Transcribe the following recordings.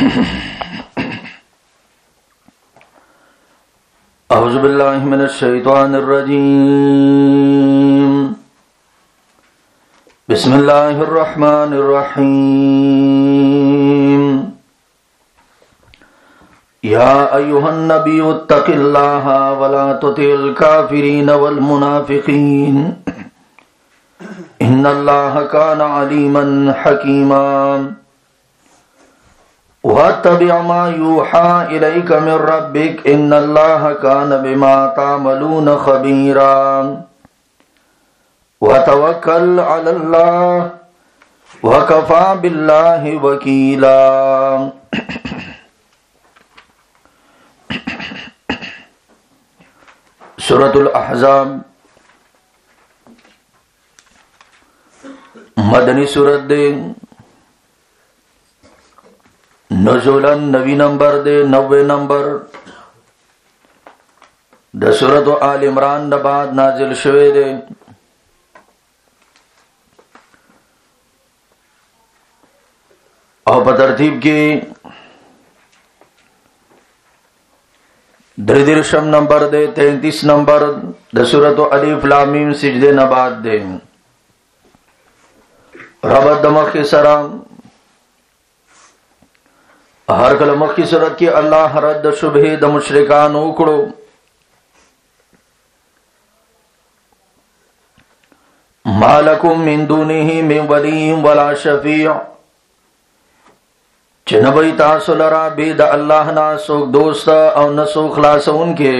अऊज़ु बिल्लाहि मिनश शैतानिर रजीम। बिस्मिल्लाहिर रहमानिर रहीम। या अय्युहन नबिय्यु इत्तक़िल्लाहा वला तुतिल काफ़िरीन वल मुनाफ़िक़ीन इन्नल्लाहा काना अलीमन हकीमा। वत्तबि' मा यूहा इलैका मिन रब्बिक इन्नल्लाहा काना बिमा तामलून खबीरा। वतवक्कल अलल्लाह वकफा बिल्लाहि वकीला। सूरतुल अहज़ाब मदनी सूरत दे। नज़ुलन 90 नंबर दे 90 नंबर द सूरत आल इमरान द बाद नाजिल शवे दे। और बतरतीब की दृदिरशम नंबर दे 33 नंबर द सूरत अलिफ लाम मीम सिजदे नबाद दे। रबत दमख के सराम हर कलमख की सूरत की अल्लाह रद्द शुबहे द मुशरिकान उकड़ो। मालकुम मिन दूनिही मिन वलीय्यिन वला शफीअ। चनबई तासुलरा बेद अल्लाह ना सोक दोस्त और न सो खलास उनके।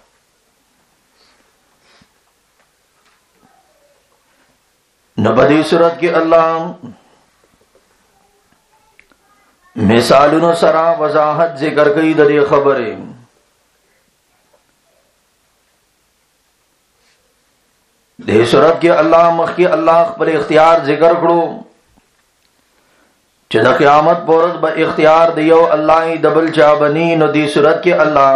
न बदी सूरत की अल्लाह मिसालुन सरा वजाहत जिक्र कई दरे खबरे। दे सूरत के अल्लाह मख के अल्लाह पर इख्तियार जिक्र करो चदा क़यामत पोरत ब इख्तियार दियो अल्लाह दबल चा बनी नो। दी सूरत के अल्लाह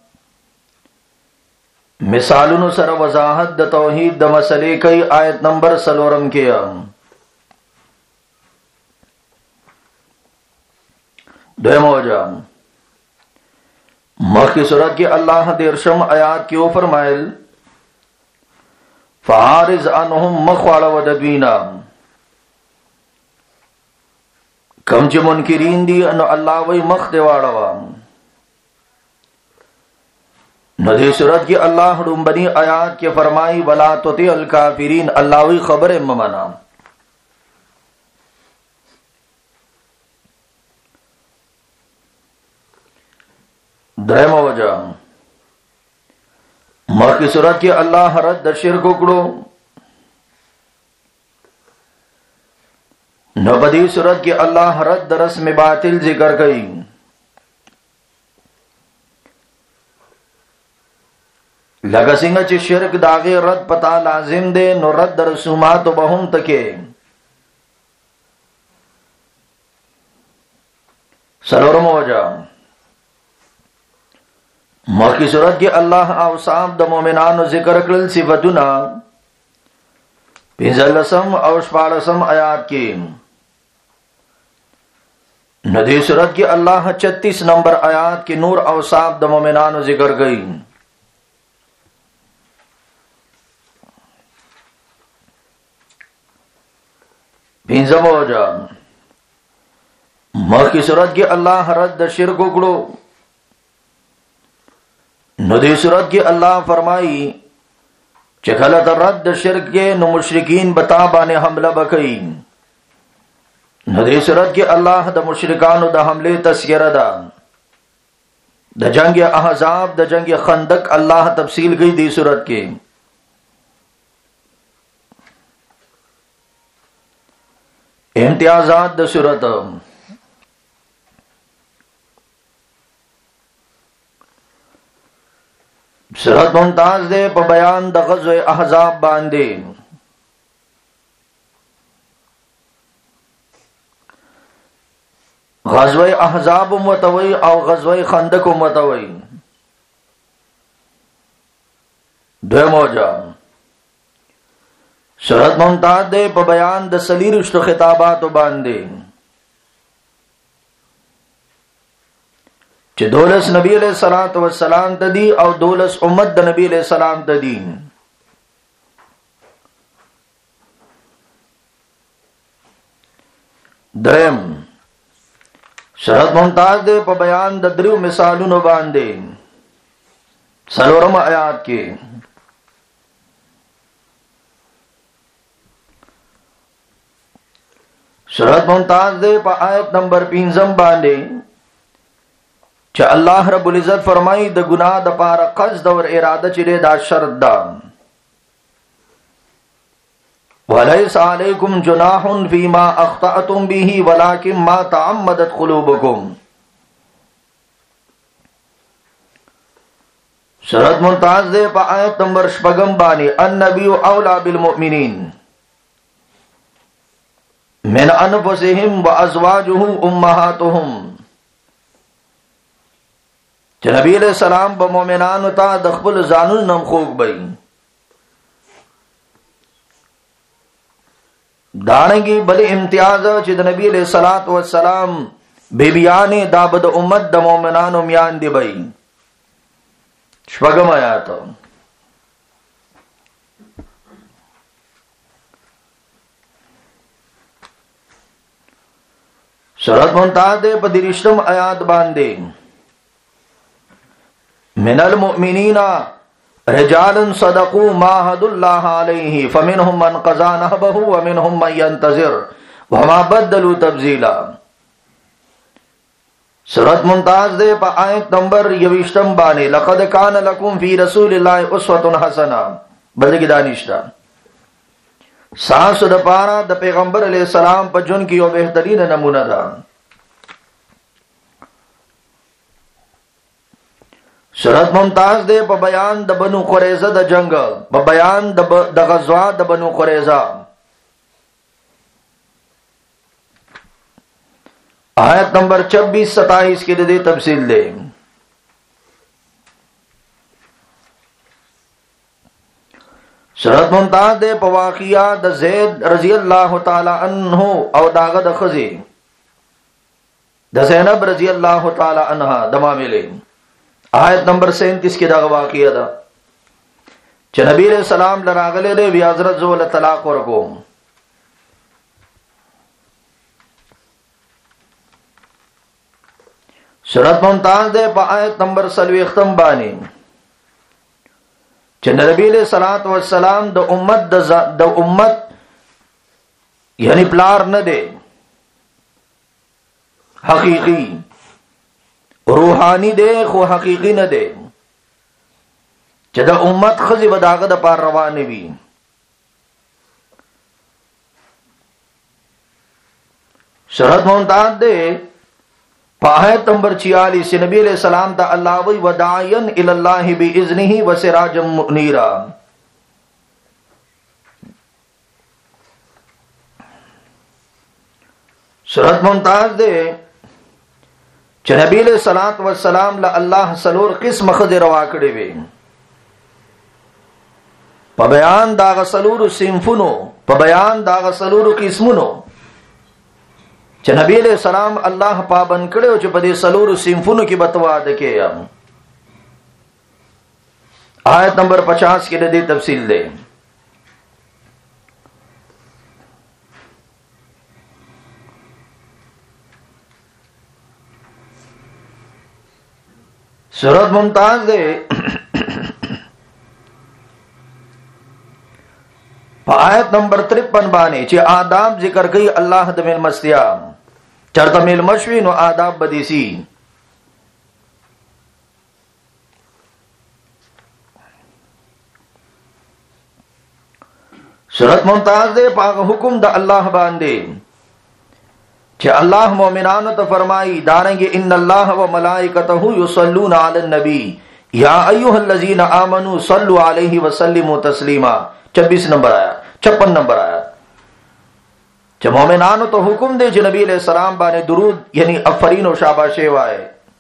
मिसालुन सरा वजाहत द तौहीद द मसले कई आयत नंबर सलोरम के मख की सूरत के अल्लाह देरशम आयात के ऊपर फरमायल फ़ारिज़ अन्हुम मखवाड़ा वदबीना। कम च मुनकिरीन दी अन अल्लाह वही मख देवाड़वा। नदी सूरत की अल्लाह रुम्बनी आयात के फरमाई वला तुतिल काफिरीन अल्लाह वही खबर मना। दहम वजह मख की सूरत की अल्लाह रद्द शिर्क उकड़ो। नबदी सूरत की अल्लाह रद्द रस्म बातिल जिक्र गई। लगा सिंह च शिर्क दागे रद्द पता लाजिम दे नो रद्द रसूमात बहुम तके। सलोरम वजह मख की सूरत की अल्लाह औसाफ द मोमिनान जिक्र करल सिफतुना पिंजलसम और शपालसम आयात की। नदी सूरत की अल्लाह 36 नंबर आयात की नूर औसाफ द मोमिनान जिक्र गई। पिंजम वजह मख की सूरत की अल्लाह रद्द शिर्क उकड़ो। नदी सूरत की अल्लाह फरमाई चखलत रद्द शिर्क के नु मुशरिकीन बता बाने हमला बकई। नदी सूरत की अल्लाह द मुशरिकान द हमले तस्करा दा द जंग अहज़ाब द जंग खंदक अल्लाह तफसील गई दी सूरत के। इम्तियाजात द सूरत सूरत मुमताज दे प बयान द ग़ज़वे अहज़ाब बांदे। ग़ज़वे अहज़ाब मतवई और ग़ज़वे खंदक मतवई। दो मौजा सूरत मुमताज दे प बयान द सलीर खिताबात बांदे। چې 12 نبی علیہ الصلوۃ والسلام ته دي او 12 امت د نبی علیہ السلام ته دي. درم شرط ممتاز دے په بیان د دریو مثالونو باندې. څلورم آیات کې شرط ممتاز دے په آیت نمبر 5 باندې چې الله رب العزت فرمایي د ګناه د پاره قصد او اراده چې دا شرط ده. وَلَيْسَ عَلَيْكُمْ جُنَاحٌ فِيمَا أَخْطَأْتُمْ بِهِ وَلَكِنْ مَا تَعَمَّدَتْ قُلُوبُكُمْ. شرط ممتاز دے په آیت نمبر 6 باندې النبی اولا بالمؤمنین من انفسهم وازواجه امهاتهم. چې نبی علیہ السلام په مؤمنانو ته د خپل ځانونو نم خوږ بئی. دانګي بل امتیاز چې د نبی علیہ الصلات والسلام بیبیانې دا بد امت د مؤمنانو میان دی بئی. شپږم آیات شرط ممتاز دے په 30 آیات باندې من المؤمنین رجال صدقوا ما عهد الله عليه فمنهم من قضى نحبه ومنهم من ينتظر وما بدلوا تبديلا. سورۃ ممتاز دے په آیت نمبر 21 باندې لقد كان لكم في رسول الله اسوه حسنه. بلکې دانشتا ساس د پارا د پیغمبر علیہ السلام په جون کې یو بهترین نمونه ده. سورۃ ممتاز دے په بیان د بنو قریظه د جنگ، په بیان د غزوه د بنو قریظه. آیت نمبر 26-27 کې د دې تفصیل ده. سورۃ ممتاز دے په واقعیا د زید رضی الله تعالی عنہ او داغه د خزی د زینب رضی الله تعالی عنها د معاملې. آیت نمبر 37 کې دا واقعیا ده چې نبی علیہ السلام لراغله دی وی حضرت زول طلاق ورکو. سورۃ ممتاز دے په آیت نمبر 40 باندې چې نبی علیہ الصلوۃ والسلام د امت یعنی پلار نه دی، حقیقی روحانی دی خو حقیقی نه دی، چې د امت خزي وداغه د پار روانه وي. سورۃ ممتاز دے آیت نمبر 46 نبی علیہ السلام تا اللہ وی وداعین الاللہ باذنہ وسراجا منیرا. سورۃ ممتاز دے چې نبی علیہ الصلوۃ والسلام له الله سلور قسم خزر روا کړي وي په بیان دا غسلور سیمفونو، په بیان دا غسلور قسمونو چې نبی علیہ السلام الله پابند کړو چې په دې سلور سیمفونو کې بتوا ده کې. آیت نمبر 50 کې د دې تفصیل ده. سورۃ ممتاز ده په آیت نمبر 53 باندې چې آداب ذکر کوي الله د مل مستیا چرته مل مشوي نو آداب بدیسی. سورۃ ممتاز دے پاک حکم د الله باندې چې الله مؤمنانو ته فرمایي دارنګ ان الله و ملائکته یصلون علی النبی یا ایها الذین آمنوا صلوا علیه وسلموا تسلیما. 26 نمبر آیا 56 نمبر آیا چې مؤمنانو ته حکم دی چې نبی علیہ السلام باندې درود یعنی افرین او شاباشی وایي.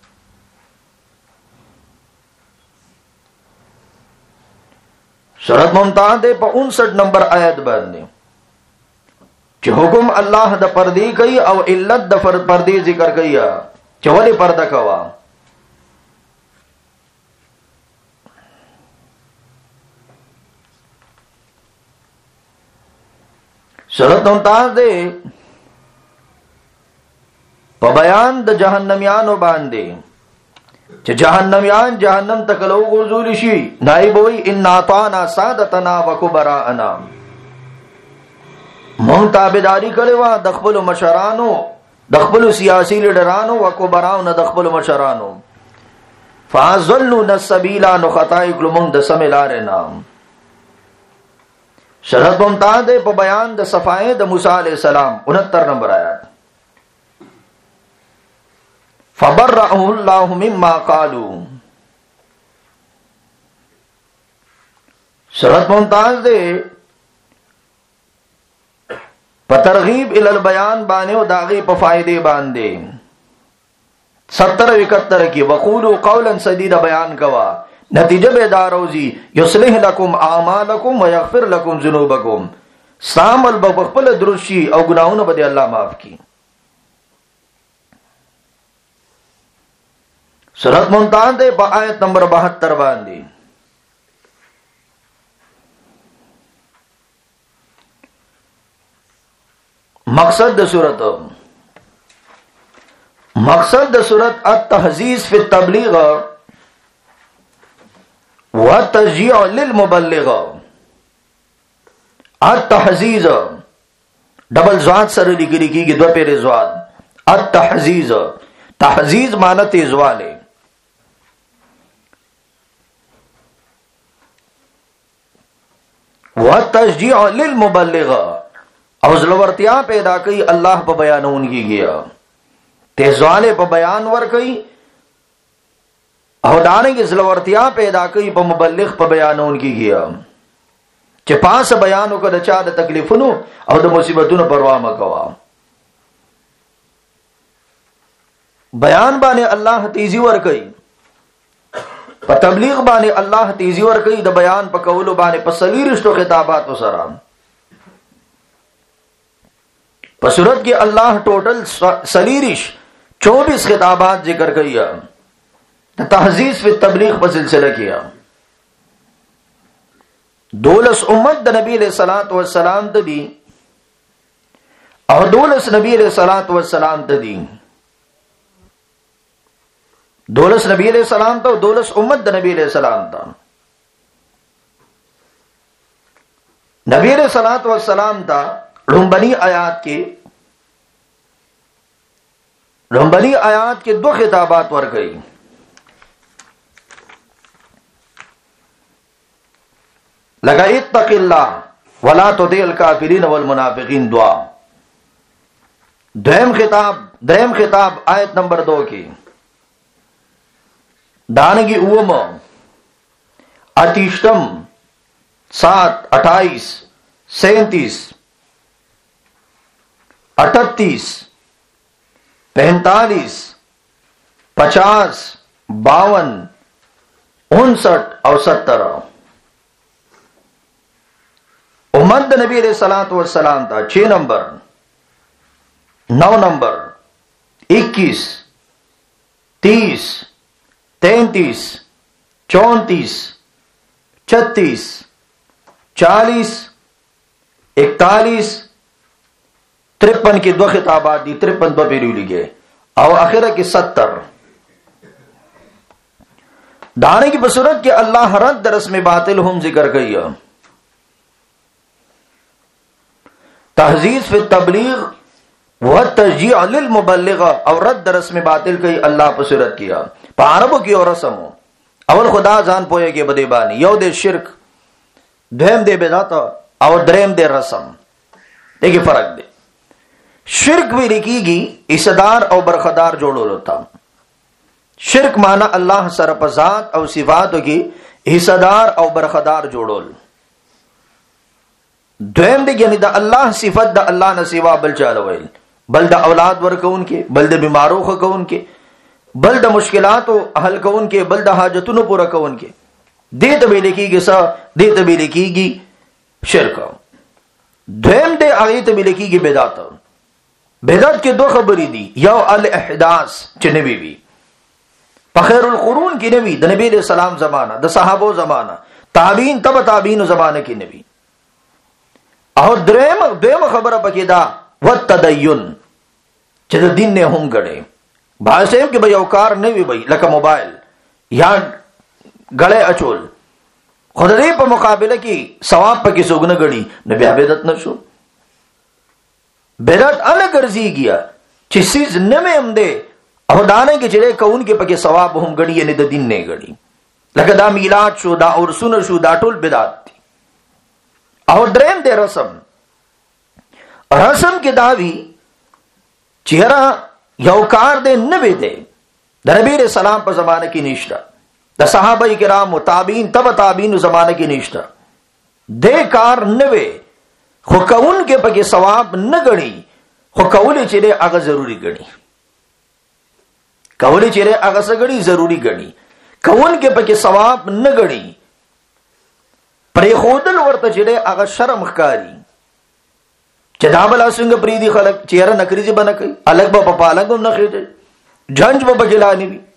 سورۃ ممتاز دے په 59 نمبر آیت باندې چې حکم الله د پردی کوي او علت د پردی ذکر کوي چې ولې پرده کوا. सूरत मुमताज दे په بیان د جهنميانو باندې چې جهنميان جهنم تکلو ګرځول شي نائب وي ان اطانا سادتنا وكبراءنا مونږ تابعداري کړو د خپل مشرانو د خپل سیاسي لیډرانو وکبراءنا د خپل مشرانو فازلوا السبيل نو خطای کلو مونږ د سم لارې نام شرط ممتاز په بیان د صفای د موسی عليه السلام 69 نمبر آیات فبرأه الله مما قالوا شرط ممتاز دے په ترغیب ال البیان باندې او داغي په فائدې باندې 70 71 کې وقولوا قولا سديدا بیان کوا نتیجه به داروزی یصلح لكم اعمالکم ويغفر لكم ذنوبکم سامل بخپل درشي او ګناہوں به الله معاف کی سورۃ ممتاز دے با آیت نمبر 72 باندې مقصد د سورۃ التحزیز فی التبلیغ والتشجیع للمبلغ التحزیز ڈبل زواد سره لیکل کیږي دو پیره زواد التحزیز تحزیز معنی تیزواله والتشجیع للمبلغ او زلورتیا پیدا کئی اللہ پا بیانون کی گیا تیزوالے پا بیان ور کئی او دانے کی زلورتیا پیدا کئی پا مبلغ پا بیانون کی گیا چه پاس بیانو کا دچا دا تکلیفنو او دا مصیبتونو پروا مکوا بیان بانے اللہ تیزی ور کئی په تبلیغ باندې الله تیزی ور کوي د بیان په کولو باندې په سلیرشتو خطابات وسره په صورت کې الله ټوټل سلیرش 24 خطابات ذکر کړیا د تحزیز فی تبلیغ په سلسله کې 12 امت د نبی علیہ الصلوۃ والسلام ته دي او 12 نبی علیہ الصلوۃ والسلام ته دي 12 نبی علیہ السلام تا 12 امت د نبی علیہ السلام تا نبی علیہ الصلوۃ والسلام تا رنبنی آیات کے دو خطابات ور گئی لگا اتق اللہ ولا تطع الکافرین والمنافقین دعا دریم خطاب آیت نمبر 2 کی دانگی اوم 38 7 28 37 38 45 50 52 59 اور 70 امت نبی علیہ الصلوۃ والسلام تھا 6 نمبر 9 نمبر 21 30 33 34 36 40 41 53 کی دو خطابات دی 53 دو پیری لگے اور آخرہ کی 70 دانے کی بصورت کے اللہ رد رسم باطل ہم ذکر گئی تحزیز فی التبلیغ والتشجیع للمبلغ اور رد رسم باطل کئی اللہ بصورت کیا پا عربو کی اور رسمو اول خدا ځان پوهه کې بده باندې یو دې شرک دویم دې بدعت او دریم دې رسم دغه فرق دی شرک وی لیکيږي حصدار او برخدار جوړول ہوتا شرک معنی الله سره په ذات او صفاتو کې حصدار او برخدار جوړول دویم دې یعنی د الله صفت د الله نه سوا بل چاله ویل بل د اولاد ورکون کې بل د بیمارو خکون کې بل د مشکلاتو حل کون کې بل د حاجتونو پورا کون کې دې ته ویل کېږي دې ته ویل کېږي شرک دویم دې هغه ته ویل کېږي بدعت کې دو خبرې دي یو الاحداث چې نبی وی په خیر القرون کې نبی د نبی علیہ السلام زمانہ د صحابو زمانہ تابعین تبع تابعین زمانہ کې نبی او دریم خبره پکې دا والتدین چې د دین نه هم غړي باسم کې به یو کار نه وي بھائی لکه موبایل یا غړې اچول خدای په مقابله کې ثواب پکې سوګنه غړي نه بیا بدعت نشو بدعت الګ ګرځيږي چې سیز نه مې هم ده او دانه کې چې کون کې پکې ثواب هم غړي نه د دین نه غړي لکه دا میلاد شو دا اورسونه شو دا ټول بدعت دي او دریم دې رسم کې داوی چهره یو کار دې نه وي دې د نبی رسول سلام په زمانه کې نشته د صحابه کرام او تابعین تبع تابعین زمانه کې نشته دې کار نه وي خو کون کې پکې ثواب نه غړي خو کول چې هغه ضروری غړي کول چې هغه سګړي ضروری غړي کون کې پکې ثواب نه غړي پرې خودل ورته چې هغه شرم ښکاری چې دا بل څنګه پریدي خلک چیرې نکریږي بنه کوي الګ په پالنګ هم نه خېږي جنج په بګلانی وي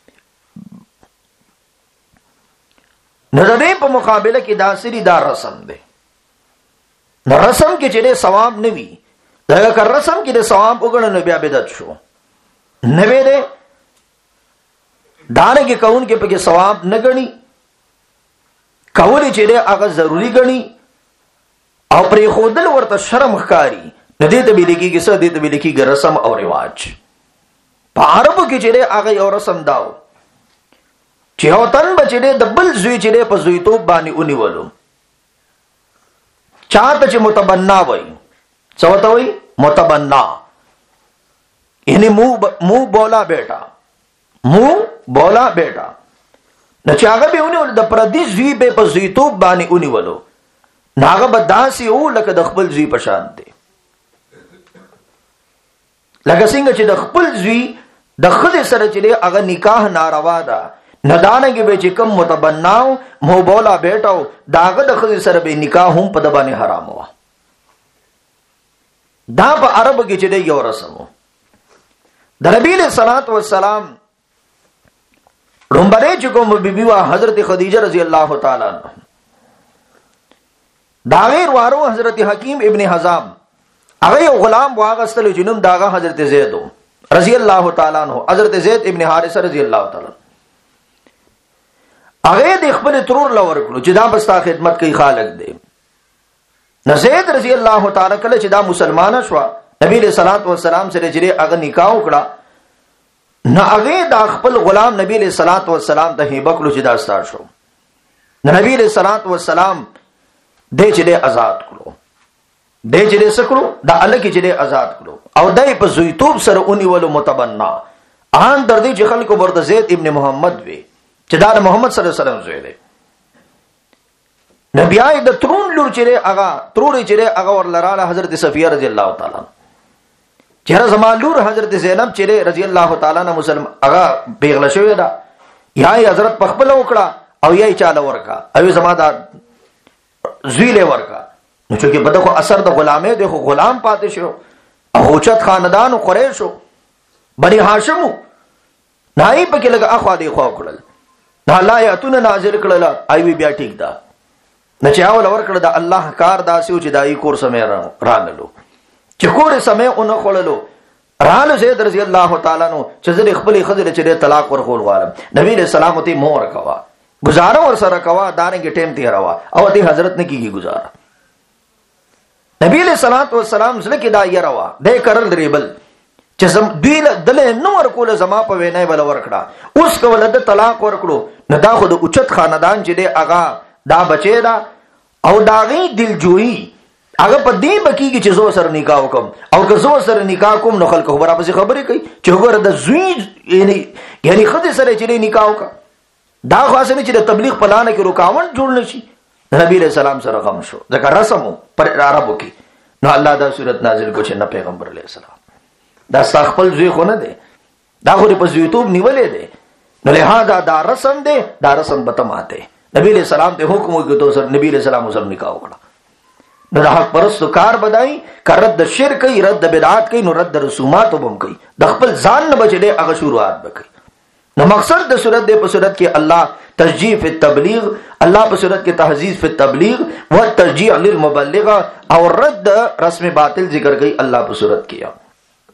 نظرې په مقابله کې دا سری دا رسم دی نو رسم کې چې ثواب نه وي دا که رسم کې د ثواب وګڼنه بیا بدعت شو نه وي ده دانه کې کون کې پکې ثواب نه غني کول چې هغه ضروری غني او پرې خودل ورته شرم ښکاری نه دې ته به لیکيږي څه دې ته به لیکيږي رسم او رواج په عربو کې چې هغه یو رسم داو چې یو تن بچی د بل زوی چې په زویتوب باندې اونیولو چاته چې متبنا وای څه وته وای متبنا یعنی مو بولا بیٹا نو چې هغه به اونیول د پردي زوی په زویتوب باندې اونیولو ناغه بداسي او لکه د خپل زوی په شان دی لکه څنګه چې د خپل زوی د خځې سره چې هغه نکاح ناروا ده ندانګي به چې کوم متبناو مو بولا بیٹاو داغه د خځې سره به نکاح هم په د باندې حرام و دا په عربو کې چې یو رسم د نبی له صلوات و سلام رومبره چې کوم بیبي وا حضرت خدیجه رضی الله تعالی عنها دا غیر وارو حضرت حکیم ابن حزام هغه یو غلام واغستل جنوم داغه حضرت زید رضی الله تعالی عنہ حضرت زید ابن حارثه رضی الله تعالی هغه د خپل ترور لور کړو چې دا بستا خدمت کوي خالق دی زید رضی الله تعالی کله چې دا مسلمان شو نبی له صلوات و سلام سره چې هغه نکاح وکړه نه هغه د خپل غلام نبی له صلوات و سلام ته هیبه کړو چې دا ستار شو نبی له صلوات و سلام دې چې آزاد کړو دې چې سکړو دا الله کې چې آزاد کړو او دای په زویتوب سره اونې ولو متبنا ان در دې چې خلکو ورته زید ابن محمد وی چې دا محمد صلی الله علیه وسلم زوی دی نبی آی د ترون لور چې هغه ترور چې هغه ورلراله حضرت صفیه رضی الله تعالی چهره زمان لور حضرت زینب چې رضی الله تعالی عنها مسلم هغه پیغله شوی دا یا حضرت پخپل وکړه او یې چاله ورکا او زما دا زویله ورکا نو چې بده خو اثر د غلامه دی خو غلام پاتې شو او چت خاندان او قریشو بنی هاشم نای په کې لګه اخوا دی خو کړل نه الله یاتون نازل کړل ایوی بیا ټیک دا نه چاول ورکړه د الله کار داسیو چې دای کور سمې راغلو چې کور سمې اون خړلو رال زید رضی الله تعالی نو چې زری خپل خزر چې طلاق ورخول غواړم نبی له سلامتی مور کوا گزاره ور سره کوا دانګ ټیم تیروا او دې حضرت نه کیږي گزاره نبی له صلوات و سلام زله کې دا يروا دې کرل ریبل چې زم دیل دله نو ورکول زما په وینای بل ورکړه اوس کول د طلاق ورکړو نه دا خو د اوچت خاندان چې دې اغا دا بچی دا او داغي دلجوئی هغه په دې بکیږي چې زو سره نکاح وکم او که زو سره نکاح کوم نو خلک خبره پسې خبرې کوي چې وګوره د زوی یعنی خدای سره چې نکاح وکا دا خاصه چې د تبلیغ پلان کې رکاوټ جوړ نشي نبی رسول سلام سره غم شو ځکه رسمو پر عربو کې نو الله دا صورت نازل کو چې نه پیغمبر علیه السلام دا خپل زوی خو نه دی دا خو په یوټیوب نیولې دی نو لہذا دا رسم دی دا رسم به تماته نبی رسول سلام ته حکم وکړ ته سره نبی رسول سلام سره نکاح وکړه نو د حق پرستو کار بدای رد شرک کوي رد بدعات کوي نو رد رسومات وبم کوي د خپل ځان نه بچي هغه شروعات وکړي न मकसद द सूरत दे सूरत के अल्लाह तरजीह फी तबलीग, अल्लाह पर सूरत के तहजीज फी तबलीग व तरजीह लिल मुबल्लिग और रद्द रस्म बातिल जिक्र गई अल्लाह पर सूरत किया।